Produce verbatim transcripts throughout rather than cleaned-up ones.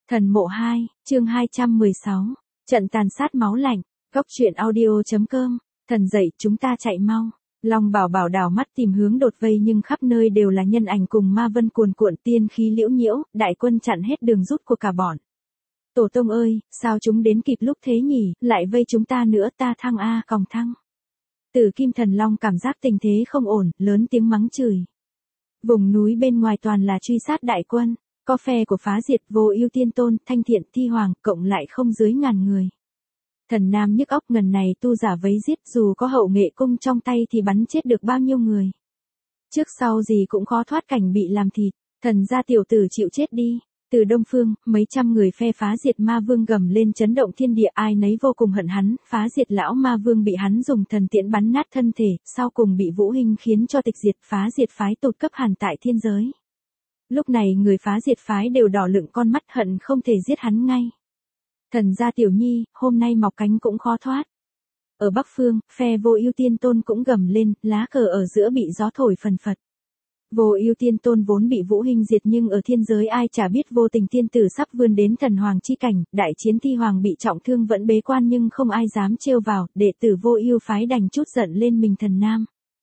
Thần mộ hai, chương hai trăm mười sáu, trận tàn sát máu lạnh, góc truyện audio.com, thần dậy chúng ta chạy mau. Long Bảo Bảo đảo mắt tìm hướng đột vây nhưng khắp nơi đều là nhân ảnh cùng ma vân cuồn cuộn tiên khí liễu nhiễu, đại quân chặn hết đường rút của cả bọn. Tổ tông ơi, sao chúng đến kịp lúc thế nhỉ, lại vây chúng ta nữa, ta thăng a còng thăng. Tử Kim Thần Long cảm giác tình thế không ổn, lớn tiếng mắng chửi. Vùng núi bên ngoài toàn là truy sát đại quân, có phe của Phá Diệt, Vô Ưu Tiên Tôn, Thanh Thiện, Thi Hoàng, cộng lại không dưới ngàn người. Thần Nam nhức óc ngần này tu giả vấy giết, dù có hậu nghệ cung trong tay thì bắn chết được bao nhiêu người. Trước sau gì cũng khó thoát cảnh bị làm thịt, thần gia tiểu tử chịu chết đi. Từ Đông Phương, mấy trăm người phe Phá Diệt Ma Vương gầm lên chấn động thiên địa, ai nấy vô cùng hận hắn. Phá Diệt lão Ma Vương bị hắn dùng thần tiễn bắn nát thân thể, sau cùng bị Vũ Hinh khiến cho tịch diệt. Phá Diệt phái tụt cấp hàn tại thiên giới. Lúc này người Phá Diệt phái đều đỏ lựng con mắt, hận không thể giết hắn ngay. Thần gia tiểu nhi, hôm nay mọc cánh cũng khó thoát. Ở Bắc Phương, phe Vô Ưu Tiên Tôn cũng gầm lên, lá cờ ở giữa bị gió thổi phần phật. Vô Ưu Tiên Tôn vốn bị Vũ Hinh diệt nhưng ở thiên giới ai chả biết vô tình tiên tử sắp vươn đến thần hoàng chi cảnh, đại chiến Thi Hoàng bị trọng thương vẫn bế quan nhưng không ai dám trêu vào, đệ tử Vô Ưu phái đành chút giận lên mình Thần Nam.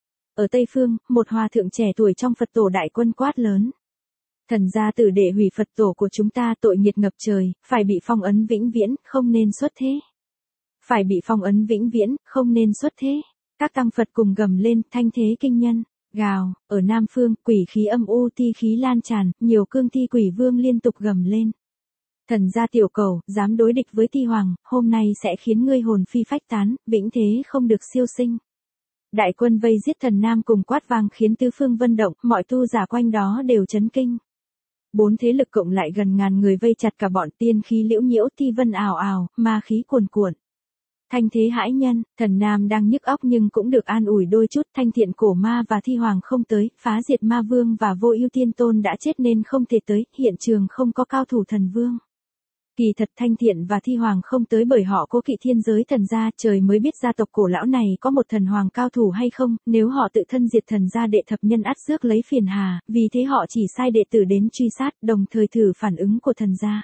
Ở Tây Phương, một hòa thượng trẻ tuổi trong Phật tổ đại quân quát lớn. Thần gia tử đệ hủy Phật tổ của chúng ta, tội nghiệt ngập trời, phải bị phong ấn vĩnh viễn, không nên xuất thế. Phải bị phong ấn vĩnh viễn, không nên xuất thế. Các tăng Phật cùng gầm lên, thanh thế kinh nhân. Gào, ở Nam Phương, quỷ khí âm u thi khí lan tràn, nhiều cương thi quỷ vương liên tục gầm lên. Thần gia tiểu cầu, dám đối địch với Thi Hoàng, hôm nay sẽ khiến ngươi hồn phi phách tán, vĩnh thế không được siêu sinh. Đại quân vây giết Thần Nam cùng quát vang khiến tứ phương vân động, mọi tu giả quanh đó đều chấn kinh. Bốn thế lực cộng lại gần ngàn người vây chặt cả bọn, tiên khí liễu nhiễu, thi vân ào ào, ma khí cuồn cuộn. Thanh thế hãi nhân, Thần Nam đang nhức óc nhưng cũng được an ủi đôi chút, Thanh Thiện cổ ma và Thi Hoàng không tới, Phá Diệt Ma Vương và Vô Ưu Tiên Tôn đã chết nên không thể tới, hiện trường không có cao thủ thần vương. Kỳ thật Thanh Thiện và Thi Hoàng không tới bởi họ cố kỵ thiên giới thần gia, trời mới biết gia tộc cổ lão này có một thần hoàng cao thủ hay không, nếu họ tự thân diệt thần gia đệ thập nhân ắt rước lấy phiền hà, vì thế họ chỉ sai đệ tử đến truy sát, đồng thời thử phản ứng của thần gia.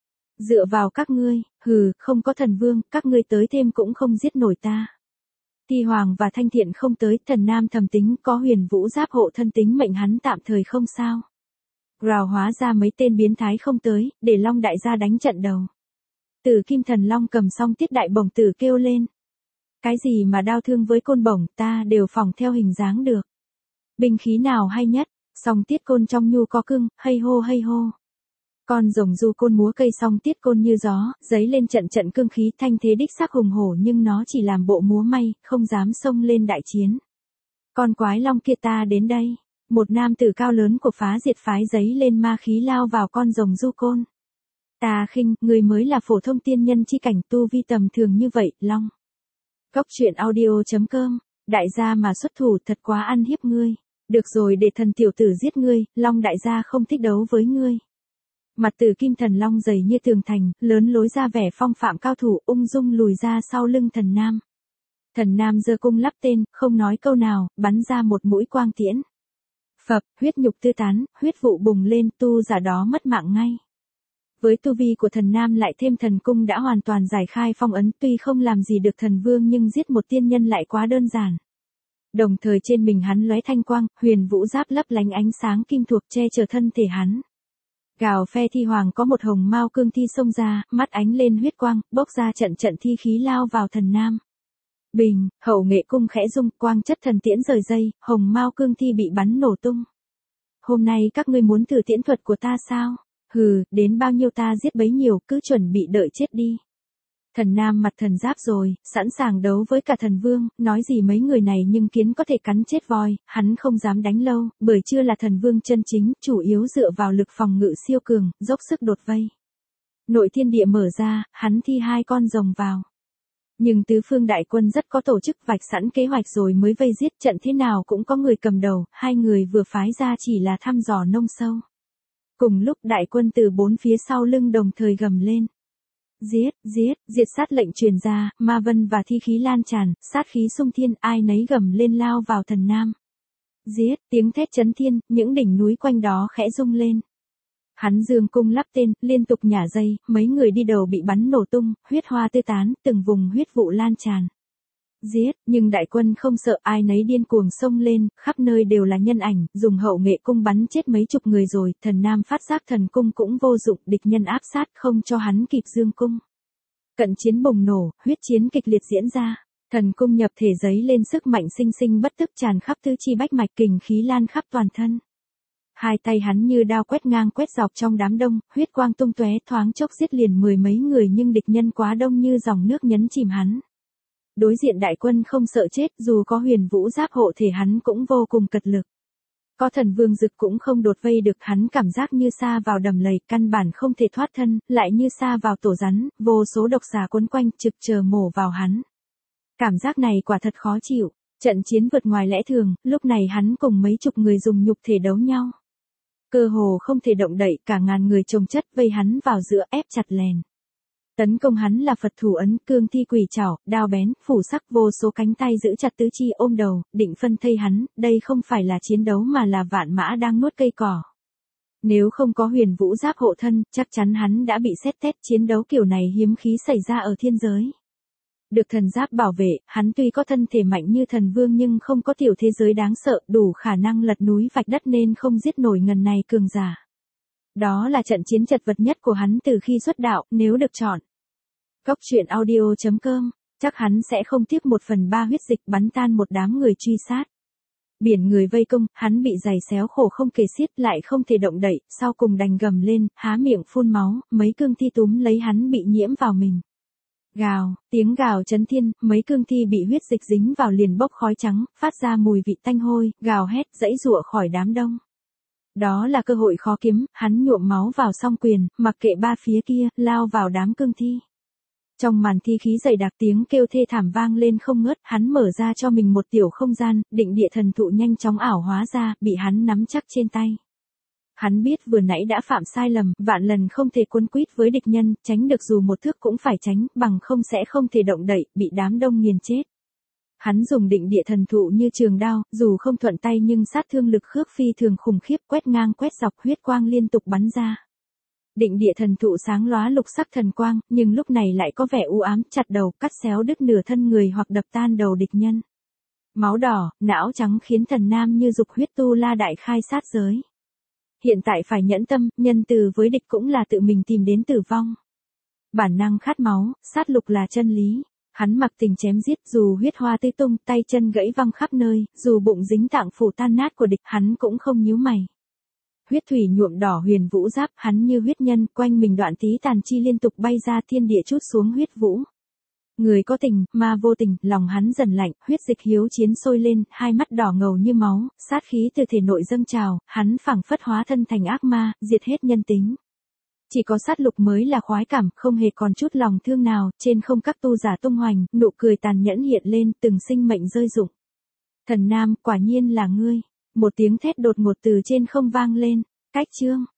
Dựa vào các ngươi, hừ, không có thần vương, các ngươi tới thêm cũng không giết nổi ta. Thi Hoàng và Thanh Thiện không tới, Thần Nam thầm tính có Huyền Vũ Giáp hộ thân tính mệnh hắn tạm thời không sao. Rào hóa ra mấy tên biến thái không tới, để Long đại gia đánh trận đầu. Tử Kim Thần Long cầm xong tiết đại bổng tử kêu lên. Cái gì mà đao thương với côn bổng, ta đều phòng theo hình dáng được. Binh khí nào hay nhất, song tiết côn trong nhu có cưng, hay hô hay hô. Con rồng du côn múa cây song tiết côn như gió, giấy lên trận trận cương khí, thanh thế đích xác hùng hổ nhưng nó chỉ làm bộ múa may, không dám xông lên đại chiến. Con quái long kia ta đến đây. Một nam tử cao lớn của Phá Diệt phái giấy lên ma khí lao vào con rồng du côn. Ta khinh, người mới là phổ thông tiên nhân chi cảnh, tu vi tầm thường như vậy, Long. Góc truyện audio.com, đại gia mà xuất thủ thật quá ăn hiếp ngươi. Được rồi, để thần tiểu tử giết ngươi, Long đại gia không thích đấu với ngươi. Mặt Tử Kim Thần Long dày như tường thành, lớn lối ra vẻ phong phạm cao thủ, ung dung lùi ra sau lưng Thần Nam. Thần Nam giơ cung lắp tên, không nói câu nào, bắn ra một mũi quang tiễn. Phập, huyết nhục tư tán, huyết vụ bùng lên, tu giả đó mất mạng ngay. Với tu vi của Thần Nam lại thêm thần cung đã hoàn toàn giải khai phong ấn, tuy không làm gì được thần vương nhưng giết một tiên nhân lại quá đơn giản. Đồng thời trên mình hắn lóe thanh quang, Huyền Vũ Giáp lấp lánh ánh sáng kim thuộc che chở thân thể hắn. Gào phe Thi Hoàng có một hồng mao cương thi xông ra, mắt ánh lên huyết quang, bốc ra trận trận thi khí lao vào Thần Nam. Bình, hậu nghệ cung khẽ rung, quang chất thần tiễn rời dây, hồng mao cương thi bị bắn nổ tung. Hôm nay các ngươi muốn thử tiễn thuật của ta sao? Hừ, đến bao nhiêu ta giết bấy nhiêu, cứ chuẩn bị đợi chết đi. Thần Nam mặt thần giáp rồi, sẵn sàng đấu với cả thần vương, nói gì mấy người này nhưng kiến có thể cắn chết voi, hắn không dám đánh lâu, bởi chưa là thần vương chân chính, chủ yếu dựa vào lực phòng ngự siêu cường, dốc sức đột vây. Nội thiên địa mở ra, hắn thi hai con rồng vào. Nhưng tứ phương đại quân rất có tổ chức, vạch sẵn kế hoạch rồi mới vây giết, trận thế nào cũng có người cầm đầu, hai người vừa phái ra chỉ là thăm dò nông sâu. Cùng lúc đại quân từ bốn phía sau lưng đồng thời gầm lên. Giết, giết, diệt sát lệnh truyền ra, ma vân và thi khí lan tràn, sát khí xung thiên, ai nấy gầm lên lao vào Thần Nam. Giết, tiếng thét chấn thiên, những đỉnh núi quanh đó khẽ rung lên. Hắn dương cung lắp tên, liên tục nhả dây, mấy người đi đầu bị bắn nổ tung, huyết hoa tứ tán, từng vùng huyết vụ lan tràn. Giết, nhưng đại quân không sợ, ai nấy điên cuồng xông lên, khắp nơi đều là nhân ảnh, dùng hậu nghệ cung bắn chết mấy chục người rồi, thần nam phát giác thần cung cũng vô dụng, địch nhân áp sát không cho hắn kịp dương cung. Cận chiến bùng nổ, huyết chiến kịch liệt diễn ra, thần cung nhập thể giấy lên sức mạnh sinh sinh bất tức tràn khắp tứ chi bách mạch, kình khí lan khắp toàn thân. Hai tay hắn như đao quét ngang quét dọc trong đám đông, huyết quang tung tóe, thoáng chốc giết liền mười mấy người, nhưng địch nhân quá đông như dòng nước nhấn chìm hắn. Đối diện đại quân không sợ chết, dù có huyền vũ giáp hộ thể hắn cũng vô cùng cật lực. Có thần vương dực cũng không đột vây được, hắn cảm giác như sa vào đầm lầy, căn bản không thể thoát thân, lại như sa vào tổ rắn, vô số độc xà quấn quanh trực chờ mổ vào hắn. Cảm giác này quả thật khó chịu, trận chiến vượt ngoài lẽ thường, lúc này hắn cùng mấy chục người dùng nhục thể đấu nhau. Cơ hồ không thể động đậy, cả ngàn người chồng chất vây hắn vào giữa, ép chặt lèn. Tấn công hắn là Phật thủ ấn, cương thi quỷ trảo, đao bén, phủ sắc, vô số cánh tay giữ chặt tứ chi ôm đầu, định phân thây hắn, đây không phải là chiến đấu mà là vạn mã đang nuốt cây cỏ. Nếu không có huyền vũ giáp hộ thân, chắc chắn hắn đã bị xét tét, chiến đấu kiểu này hiếm khí xảy ra ở thiên giới. Được thần giáp bảo vệ, hắn tuy có thân thể mạnh như thần vương nhưng không có tiểu thế giới đáng sợ, đủ khả năng lật núi vạch đất nên không giết nổi ngần này cường giả. Đó là trận chiến chật vật nhất của hắn từ khi xuất đạo, nếu được chọn. Góc truyện audio chấm com, chắc hắn sẽ không tiếc một phần ba huyết dịch bắn tan một đám người truy sát. Biển người vây công, hắn bị giày xéo khổ không kể xiết, lại không thể động đậy, sau cùng đành gầm lên, há miệng phun máu, mấy cương thi túm lấy hắn bị nhiễm vào mình. Gào, tiếng gào chấn thiên, mấy cương thi bị huyết dịch dính vào liền bốc khói trắng, phát ra mùi vị tanh hôi, gào hét, giãy giụa khỏi đám đông. Đó là cơ hội khó kiếm, hắn nhuộm máu vào song quyền, mặc kệ ba phía kia, lao vào đám cương thi. Trong màn thi khí dày đặc, tiếng kêu thê thảm vang lên không ngớt, hắn mở ra cho mình một tiểu không gian, định địa thần thụ nhanh chóng ảo hóa ra, bị hắn nắm chắc trên tay. Hắn biết vừa nãy đã phạm sai lầm, vạn lần không thể cuốn quýt với địch nhân, tránh được dù một thước cũng phải tránh, bằng không sẽ không thể động đậy, bị đám đông nghiền chết. Hắn dùng định địa thần thụ như trường đao, dù không thuận tay nhưng sát thương lực khước phi thường khủng khiếp, quét ngang quét dọc, huyết quang liên tục bắn ra. Định địa thần thụ sáng lóa lục sắc thần quang, nhưng lúc này lại có vẻ u ám, chặt đầu, cắt xéo đứt nửa thân người hoặc đập tan đầu địch nhân. Máu đỏ, não trắng khiến thần nam như dục huyết tu la đại khai sát giới. Hiện tại phải nhẫn tâm, nhân từ với địch cũng là tự mình tìm đến tử vong. Bản năng khát máu, sát lục là chân lý. Hắn mặc tình chém giết, dù huyết hoa tươi tung, tay chân gãy văng khắp nơi, dù bụng dính tạng phủ tan nát của địch, hắn cũng không nhíu mày. Huyết thủy nhuộm đỏ huyền vũ giáp, hắn như huyết nhân, quanh mình đoạn tí tàn chi liên tục bay ra, thiên địa trút xuống huyết vũ. Người có tình, ma vô tình, lòng hắn dần lạnh, huyết dịch hiếu chiến sôi lên, hai mắt đỏ ngầu như máu, sát khí từ thể nội dâng trào, hắn phảng phất hóa thân thành ác ma, diệt hết nhân tính. Chỉ có sát lục mới là khoái cảm, không hề còn chút lòng thương nào, trên không các tu giả tung hoành, nụ cười tàn nhẫn hiện lên, từng sinh mệnh rơi rụng. Thần nam, quả nhiên là ngươi. Một tiếng thét đột ngột từ trên không vang lên, cách chương.